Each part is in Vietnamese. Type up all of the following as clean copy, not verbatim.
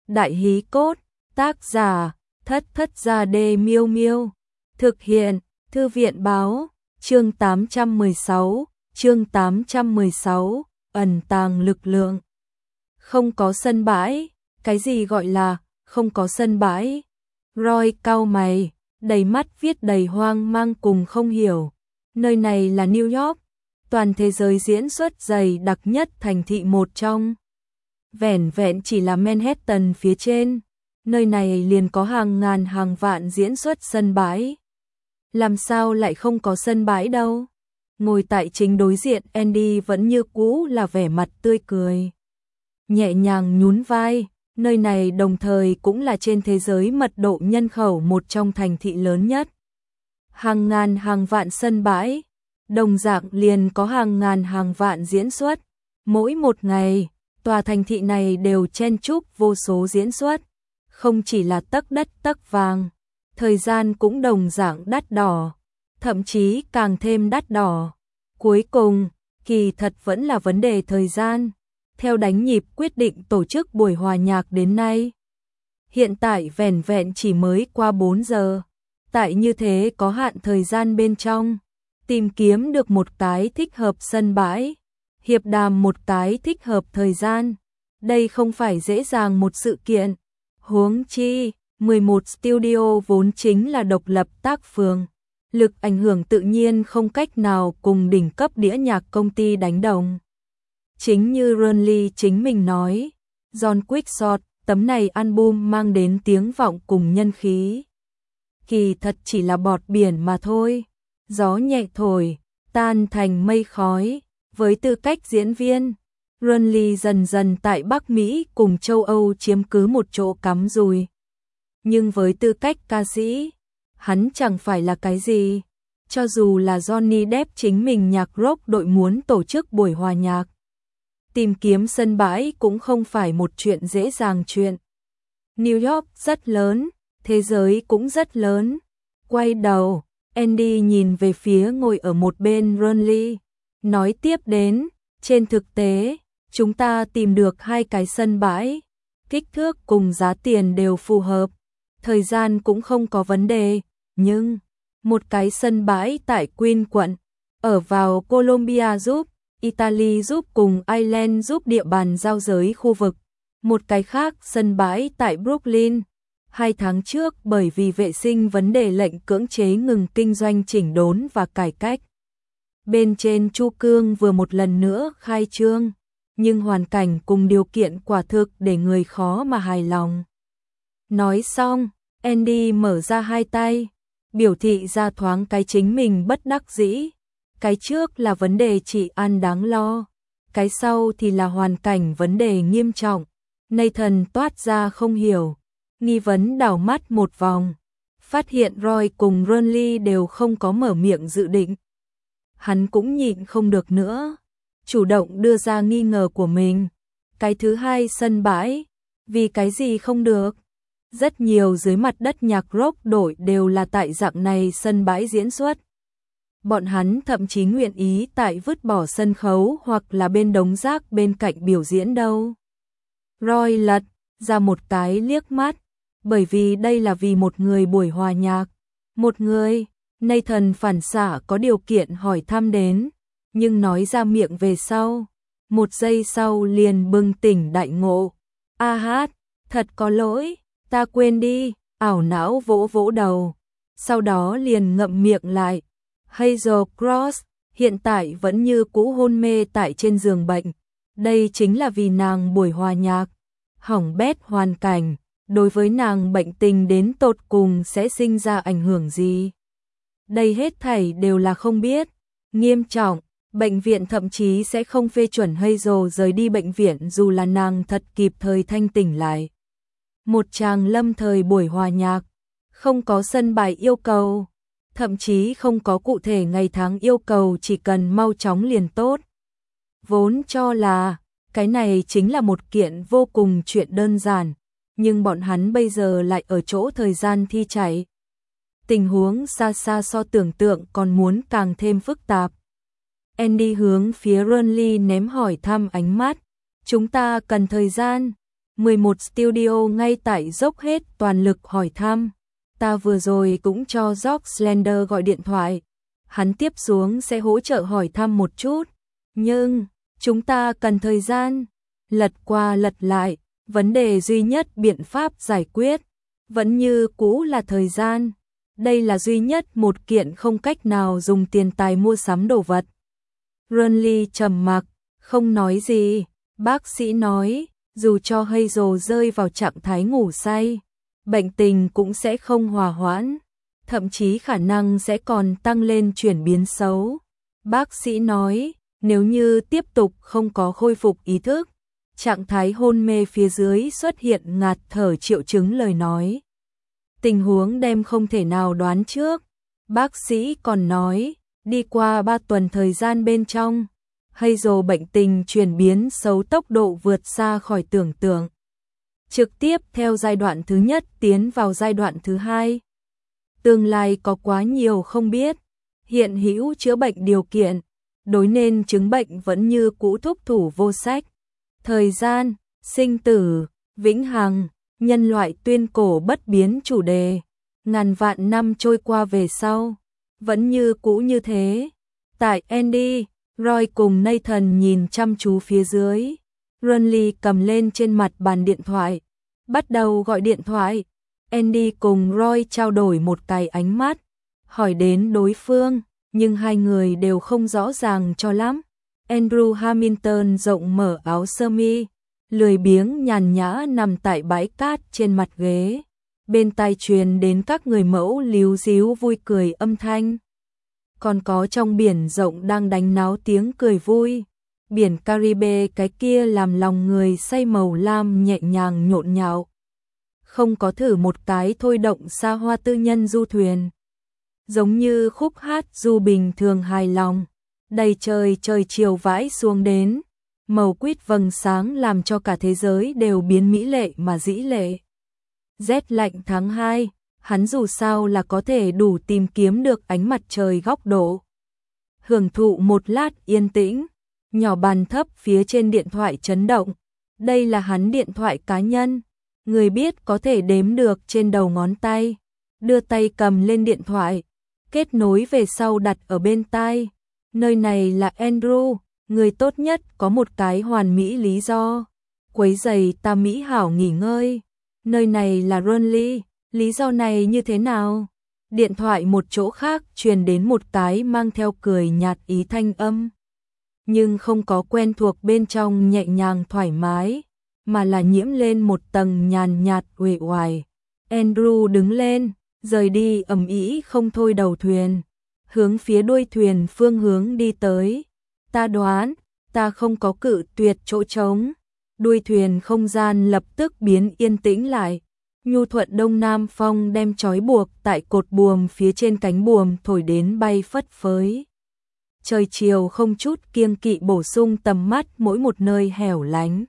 Đại hí cốt, tác giả, Thất Thất Gia Đê Miêu Miêu. Thực hiện, Thư viện báo, chương 816, ẩn tàng lực lượng. Không có sân bãi, cái gì gọi là không có sân bãi? Roy cau mày, đầy mắt viết đầy hoang mang cùng không hiểu. Nơi này là New York, toàn thế giới diễn xuất dày đặc nhất thành thị một trong. Vẻn vẹn chỉ là Manhattan phía trên, nơi này liền có hàng ngàn hàng vạn diễn xuất sân bãi. Làm sao lại không có sân bãi đâu? Ngồi tại chính đối diện Andy vẫn như cũ là vẻ mặt tươi cười. Nhẹ nhàng nhún vai, nơi này đồng thời cũng là trên thế giới mật độ nhân khẩu một trong thành thị lớn nhất. Hàng ngàn hàng vạn sân bãi, đồng dạng liền có hàng ngàn hàng vạn diễn xuất. Mỗi một ngày, tòa thành thị này đều chen chúc vô số diễn xuất. Không chỉ là tấc đất tấc vàng, thời gian cũng đồng dạng đắt đỏ, thậm chí càng thêm đắt đỏ. Cuối cùng, kỳ thật vẫn là vấn đề thời gian. Theo đánh nhịp quyết định tổ chức buổi hòa nhạc đến nay, hiện tại vẻn vẹn chỉ mới qua 4 giờ. Tại như thế có hạn thời gian bên trong, tìm kiếm được một cái thích hợp sân bãi, hiệp đàm một cái thích hợp thời gian, đây không phải dễ dàng một sự kiện. Huống chi, 11 studio vốn chính là độc lập tác phường, lực ảnh hưởng tự nhiên không cách nào cùng đỉnh cấp đĩa nhạc công ty đánh đồng. Chính như Ron Lee chính mình nói, John Quickshot, tấm này album mang đến tiếng vọng cùng nhân khí. Kỳ thật chỉ là bọt biển mà thôi, gió nhẹ thổi, tan thành mây khói. Với tư cách diễn viên, Ron Lee dần dần tại Bắc Mỹ cùng châu Âu chiếm cứ một chỗ cắm rùi. Nhưng với tư cách ca sĩ, hắn chẳng phải là cái gì. Cho dù là Johnny Depp chính mình nhạc rock đội muốn tổ chức buổi hòa nhạc, tìm kiếm sân bãi cũng không phải một chuyện dễ dàng chuyện. New York rất lớn, thế giới cũng rất lớn. Quay đầu, Andy nhìn về phía ngồi ở một bên Ron Lee, nói tiếp đến, trên thực tế, chúng ta tìm được 2 cái sân bãi, kích thước cùng giá tiền đều phù hợp, thời gian cũng không có vấn đề, nhưng một cái sân bãi tại Queen quận, ở vào Colombia giúp, Italy giúp cùng Ireland giúp địa bàn giao giới khu vực, một cái khác sân bãi tại Brooklyn. 2 tháng trước bởi vì vệ sinh vấn đề lệnh cưỡng chế ngừng kinh doanh chỉnh đốn và cải cách. Bên trên Chu Cương vừa một lần nữa khai trương, nhưng hoàn cảnh cùng điều kiện quả thực để người khó mà hài lòng. Nói xong, Andy mở ra 2 tay, biểu thị ra thoáng cái chính mình bất đắc dĩ. Cái trước là vấn đề trị an đáng lo, cái sau thì là hoàn cảnh vấn đề nghiêm trọng. Nathan toát ra không hiểu, nghi vấn đảo mắt một vòng, phát hiện Roy cùng Ron Lee đều không có mở miệng dự định. Hắn cũng nhịn không được nữa, chủ động đưa ra nghi ngờ của mình. Cái thứ 2 sân bãi, vì cái gì không được? Rất nhiều dưới mặt đất nhạc rock đội đều là tại dạng này sân bãi diễn xuất. Bọn hắn thậm chí nguyện ý tại vứt bỏ sân khấu hoặc là bên đống rác bên cạnh biểu diễn đâu. Roy lật ra một cái liếc mắt, bởi vì đây là vì một người buổi hòa nhạc. Một người, Nathan phản xạ có điều kiện hỏi thăm đến, nhưng nói ra miệng về sau. Một giây sau liền bừng tỉnh đại ngộ. A hát, thật có lỗi, ta quên đi, ảo não vỗ vỗ đầu. Sau đó liền ngậm miệng lại. Hazel Cross hiện tại vẫn như cũ hôn mê tại trên giường bệnh. Đây chính là vì nàng buổi hòa nhạc. Hỏng bét hoàn cảnh, đối với nàng bệnh tình đến tột cùng sẽ sinh ra ảnh hưởng gì? Đây hết thảy đều là không biết. Nghiêm trọng, bệnh viện thậm chí sẽ không phê chuẩn Hazel rời đi bệnh viện dù là nàng thật kịp thời thanh tỉnh lại. Một tràng lâm thời buổi hòa nhạc, không có sân bãi yêu cầu, thậm chí không có cụ thể ngày tháng yêu cầu, chỉ cần mau chóng liền tốt. Vốn cho là cái này chính là một kiện vô cùng chuyện đơn giản, nhưng bọn hắn bây giờ lại ở chỗ thời gian thi chạy. Tình huống xa xa so tưởng tượng còn muốn càng thêm phức tạp. Andy hướng phía Ron Lee ném hỏi thăm ánh mắt. Chúng ta cần thời gian. 11 Studio ngay tại dốc hết toàn lực hỏi thăm. Ta vừa rồi cũng cho George Slender gọi điện thoại. Hắn tiếp xuống sẽ hỗ trợ hỏi thăm một chút. Nhưng, chúng ta cần thời gian. Lật qua lật lại, vấn đề duy nhất biện pháp giải quyết vẫn như cũ là thời gian. Đây là duy nhất một kiện không cách nào dùng tiền tài mua sắm đồ vật. Runley trầm mặc, không nói gì. Bác sĩ nói, dù cho Hazel rơi vào trạng thái ngủ say, bệnh tình cũng sẽ không hòa hoãn, thậm chí khả năng sẽ còn tăng lên chuyển biến xấu. Bác sĩ nói, nếu như tiếp tục không có khôi phục ý thức, trạng thái hôn mê phía dưới xuất hiện ngạt thở triệu chứng lời nói. Tình huống đem không thể nào đoán trước. Bác sĩ còn nói, đi qua 3 tuần thời gian bên trong, Hazel bệnh tình chuyển biến xấu tốc độ vượt xa khỏi tưởng tượng. Trực tiếp theo giai đoạn thứ nhất tiến vào giai đoạn thứ hai. Tương lai có quá nhiều không biết. Hiện hữu chữa bệnh điều kiện, đối nên chứng bệnh vẫn như cũ thúc thủ vô sách. Thời gian, sinh tử, vĩnh hằng, nhân loại tuyên cổ bất biến chủ đề. Ngàn vạn năm trôi qua về sau, vẫn như cũ như thế. Tại Andy, Roy cùng Nathan nhìn chăm chú phía dưới. Runley cầm lên trên mặt bàn điện thoại, bắt đầu gọi điện thoại. Andy cùng Roy trao đổi một cái ánh mắt, hỏi đến đối phương, nhưng hai người đều không rõ ràng cho lắm. Andrew Hamilton rộng mở áo sơ mi, lười biếng nhàn nhã nằm tại bãi cát trên mặt ghế. Bên tai truyền đến các người mẫu líu díu vui cười âm thanh. Còn có trong biển rộng đang đánh náo tiếng cười vui. Biển Caribe cái kia làm lòng người say màu lam nhẹ nhàng nhộn nhạo. Không có thử một cái thôi động xa hoa tư nhân du thuyền. Giống như khúc hát du bình thường hài lòng. Đầy trời trời chiều vãi xuống đến. Màu quýt vầng sáng làm cho cả thế giới đều biến mỹ lệ mà dĩ lệ. Rét lạnh tháng 2, hắn dù sao là có thể đủ tìm kiếm được ánh mặt trời góc độ. Hưởng thụ một lát yên tĩnh, nhỏ bàn thấp phía trên điện thoại chấn động. Đây là hắn điện thoại cá nhân, người biết có thể đếm được trên đầu ngón tay. Đưa tay cầm lên điện thoại, kết nối về sau đặt ở bên tai. Nơi này là Andrew, người tốt nhất có một cái hoàn mỹ lý do. Quấy giày ta mỹ hảo nghỉ ngơi. Nơi này là Runley, lý do này như thế nào? Điện thoại một chỗ khác truyền đến một cái mang theo cười nhạt ý thanh âm. Nhưng không có quen thuộc bên trong nhẹ nhàng thoải mái, mà là nhiễm lên một tầng nhàn nhạt uể oải. Andrew đứng lên, rời đi ầm ĩ không thôi đầu thuyền, hướng phía đuôi thuyền phương hướng đi tới. Ta đoán, ta không có cự tuyệt chỗ trống. Đuôi thuyền không gian lập tức biến yên tĩnh lại. Nhu thuận đông nam phong đem trói buộc tại cột buồm phía trên cánh buồm thổi đến bay phất phới. Trời chiều không chút kiêng kỵ bổ sung tầm mắt mỗi một nơi hẻo lánh.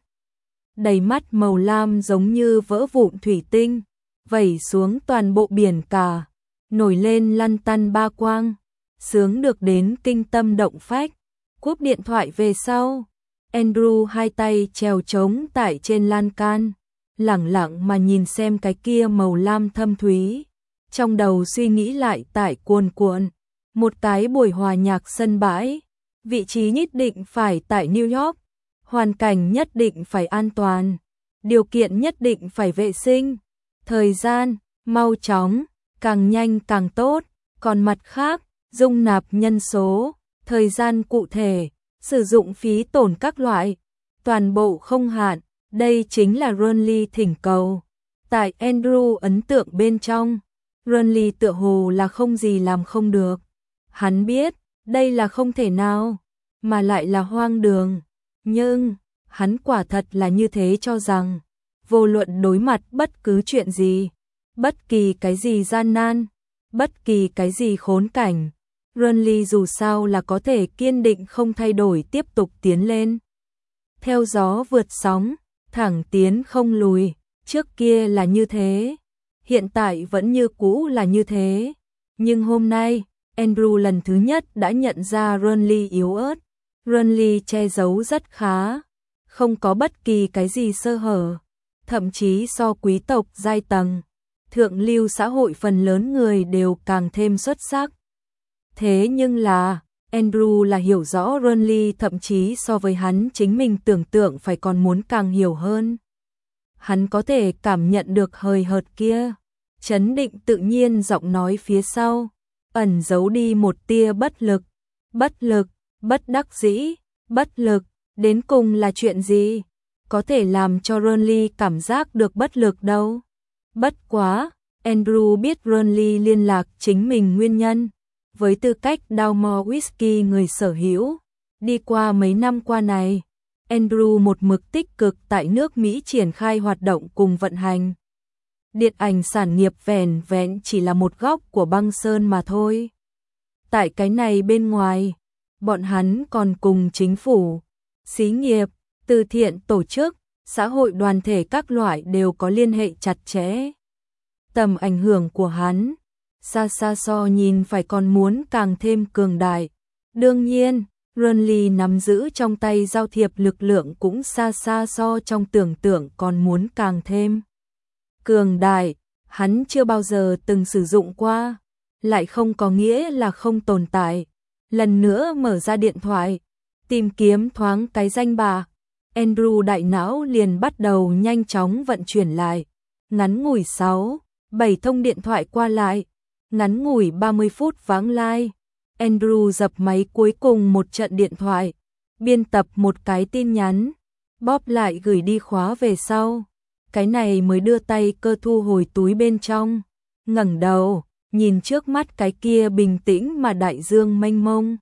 Đầy mắt màu lam giống như vỡ vụn thủy tinh, vẩy xuống toàn bộ biển cả, nổi lên lăn tăn ba quang, sướng được đến kinh tâm động phách. Cúp điện thoại về sau, Andrew hai tay trèo trống tại trên lan can, lẳng lặng mà nhìn xem cái kia màu lam thâm thúy. Trong đầu suy nghĩ lại tại cuồn cuộn, một cái buổi hòa nhạc sân bãi, vị trí nhất định phải tại New York, hoàn cảnh nhất định phải an toàn, điều kiện nhất định phải vệ sinh, thời gian, mau chóng, càng nhanh càng tốt, còn mặt khác, dung nạp nhân số, thời gian cụ thể, sử dụng phí tổn các loại, toàn bộ không hạn. Đây chính là Runley thỉnh cầu. Tại Andrew ấn tượng bên trong, Runley tựa hồ là không gì làm không được. Hắn biết, đây là không thể nào, mà lại là hoang đường. Nhưng, hắn quả thật là như thế cho rằng, vô luận đối mặt bất cứ chuyện gì, bất kỳ cái gì gian nan, bất kỳ cái gì khốn cảnh, Runley dù sao là có thể kiên định không thay đổi tiếp tục tiến lên. Theo gió vượt sóng, thẳng tiến không lùi, trước kia là như thế, hiện tại vẫn như cũ là như thế. Nhưng hôm nay, Andrew lần thứ nhất đã nhận ra Runley yếu ớt. Runley che giấu rất khá, không có bất kỳ cái gì sơ hở. thậm chí so quý tộc giai tầng, thượng lưu xã hội phần lớn người đều càng thêm xuất sắc. Thế nhưng là, Andrew là hiểu rõ Ronly thậm chí so với hắn chính mình tưởng tượng phải còn muốn càng hiểu hơn. Hắn có thể cảm nhận được hời hợt kia, chấn định tự nhiên giọng nói phía sau, ẩn giấu đi một tia bất lực, bất đắc dĩ, bất lực, đến cùng là chuyện gì? Có thể làm cho Ronly cảm giác được bất lực đâu. Bất quá, Andrew biết Ronly liên lạc chính mình nguyên nhân. Với tư cách Dalmore Whisky người sở hữu, đi qua mấy năm qua này, Andrew một mực tích cực tại nước Mỹ triển khai hoạt động cùng vận hành. Điện ảnh sản nghiệp vẻn vẹn chỉ là một góc của băng sơn mà thôi. Tại cái này bên ngoài, bọn hắn còn cùng chính phủ, xí nghiệp, từ thiện tổ chức, xã hội đoàn thể các loại đều có liên hệ chặt chẽ. Tầm ảnh hưởng của hắn, xa xa so nhìn phải còn muốn càng thêm cường đại. Đương nhiên, Ronly nắm giữ trong tay giao thiệp lực lượng cũng xa xa so trong tưởng tượng còn muốn càng thêm cường đại. Hắn chưa bao giờ từng sử dụng qua, lại không có nghĩa là không tồn tại. Lần nữa mở ra điện thoại, tìm kiếm thoáng cái danh bạ. Andrew đại não liền bắt đầu nhanh chóng vận chuyển lại. Ngắn ngủi 6-7 thông điện thoại qua lại, ngắn ngủi 30 phút vãng lai. Andrew dập máy cuối cùng một trận điện thoại, biên tập một cái tin nhắn, bóp lại gửi đi khóa về sau. Cái này mới đưa tay cơ thu hồi túi bên trong, ngẩng đầu, nhìn trước mắt cái kia bình tĩnh mà đại dương mênh mông.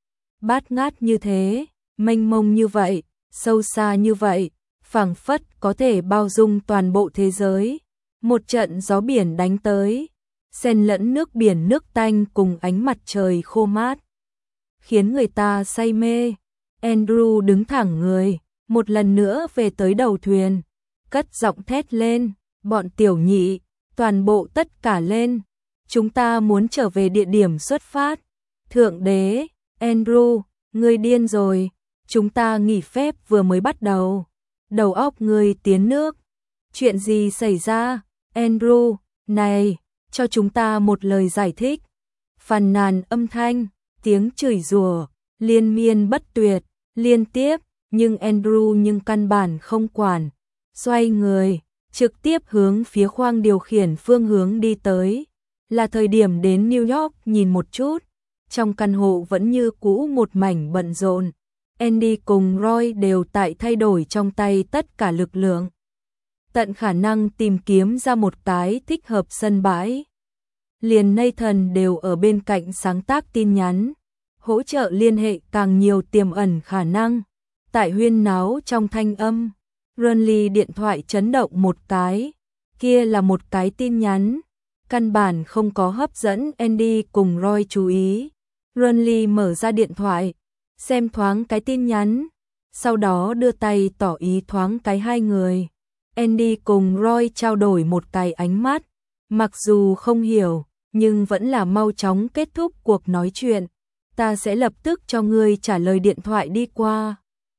Bát ngát như thế, mênh mông như vậy, sâu xa như vậy, phảng phất có thể bao dung toàn bộ thế giới. Một trận gió biển đánh tới, xen lẫn nước biển nước tanh cùng ánh mặt trời khô mát, khiến người ta say mê. Andrew đứng thẳng người, một lần nữa về tới đầu thuyền, cất giọng thét lên, bọn tiểu nhị, toàn bộ tất cả lên, chúng ta muốn trở về địa điểm xuất phát. Thượng đế, Andrew, ngươi điên rồi, chúng ta nghỉ phép vừa mới bắt đầu, đầu óc ngươi tiến nước. Chuyện gì xảy ra, Andrew, này, cho chúng ta một lời giải thích. Phàn nàn âm thanh, tiếng chửi rủa liên miên bất tuyệt, liên tiếp, nhưng Andrew căn bản không quản, xoay người, trực tiếp hướng phía khoang điều khiển phương hướng đi tới. Là thời điểm đến New York nhìn một chút, trong căn hộ vẫn như cũ một mảnh bận rộn. Andy cùng Roy đều tại thay đổi trong tay tất cả lực lượng, tận khả năng tìm kiếm ra một cái thích hợp sân bãi. Liền Nathan đều ở bên cạnh sáng tác tin nhắn, hỗ trợ liên hệ càng nhiều tiềm ẩn khả năng. Tại huyên náo trong thanh âm, Ronly điện thoại chấn động một cái, kia là một cái tin nhắn, căn bản không có hấp dẫn Andy cùng Roy chú ý. Ronly mở ra điện thoại, xem thoáng cái tin nhắn, sau đó đưa tay tỏ ý thoáng cái hai người. Andy cùng Roy trao đổi một cái ánh mắt, mặc dù không hiểu, nhưng vẫn là mau chóng kết thúc cuộc nói chuyện. Ta sẽ lập tức cho ngươi trả lời điện thoại đi qua.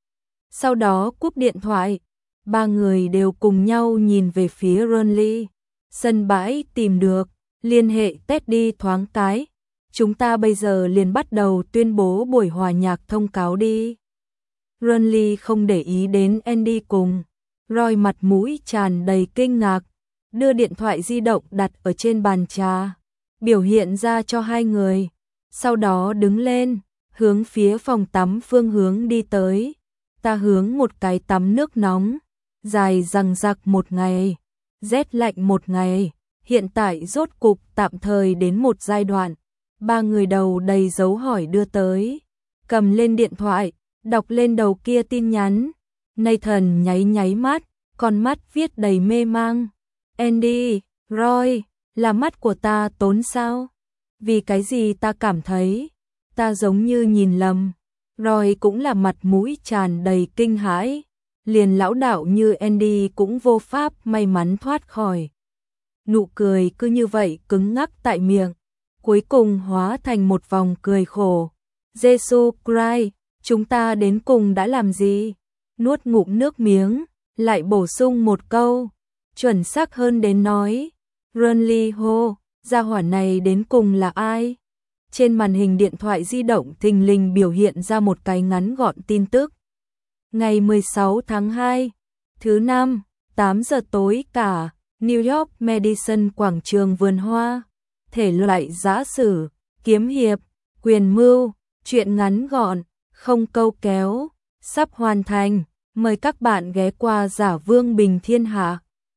Sau đó cúp điện thoại, ba người đều cùng nhau nhìn về phía Ronly. Sân bãi tìm được, liên hệ Teddy thoáng cái. Chúng ta bây giờ liền bắt đầu tuyên bố buổi hòa nhạc thông cáo đi. Ronly không để ý đến Andy cùng Roy, mặt mũi tràn đầy kinh ngạc, đưa điện thoại di động đặt ở trên bàn trà, biểu hiện ra cho hai người. Sau đó đứng lên, hướng phía phòng tắm phương hướng đi tới. Ta hướng một cái tắm nước nóng, dài dằng dặc một ngày, rét lạnh một ngày, hiện tại rốt cục tạm thời đến một giai đoạn. Ba người đầu đầy dấu hỏi đưa tới, cầm lên điện thoại, đọc lên đầu kia tin nhắn. Nathan nháy mắt, con mắt viết đầy mê mang. Andy, Roy, là mắt của ta tốn sao? Vì cái gì ta cảm thấy ta giống như nhìn lầm? Roy cũng là mặt mũi tràn đầy kinh hãi, liền lão đạo như Andy cũng vô pháp may mắn thoát khỏi. Nụ cười cứ như vậy cứng ngắc tại miệng, cuối cùng hóa thành một vòng cười khổ. Jesus Christ, chúng ta đến cùng đã làm gì? Nuốt ngụm nước miếng, lại bổ sung một câu, Chuẩn xác hơn đến nói, Runly hô, gia hỏa này đến cùng là ai? Trên màn hình điện thoại di động thình lình biểu hiện ra một cái ngắn gọn tin tức. Ngày 16 tháng 2, thứ năm, 8 giờ tối cả, New York Madison quảng trường vườn hoa. Thể loại giã sử, kiếm hiệp, quyền mưu, truyện ngắn gọn, không câu kéo, sắp hoàn thành. Mời các bạn ghé qua Giả Vương Bình Thiên Hạ.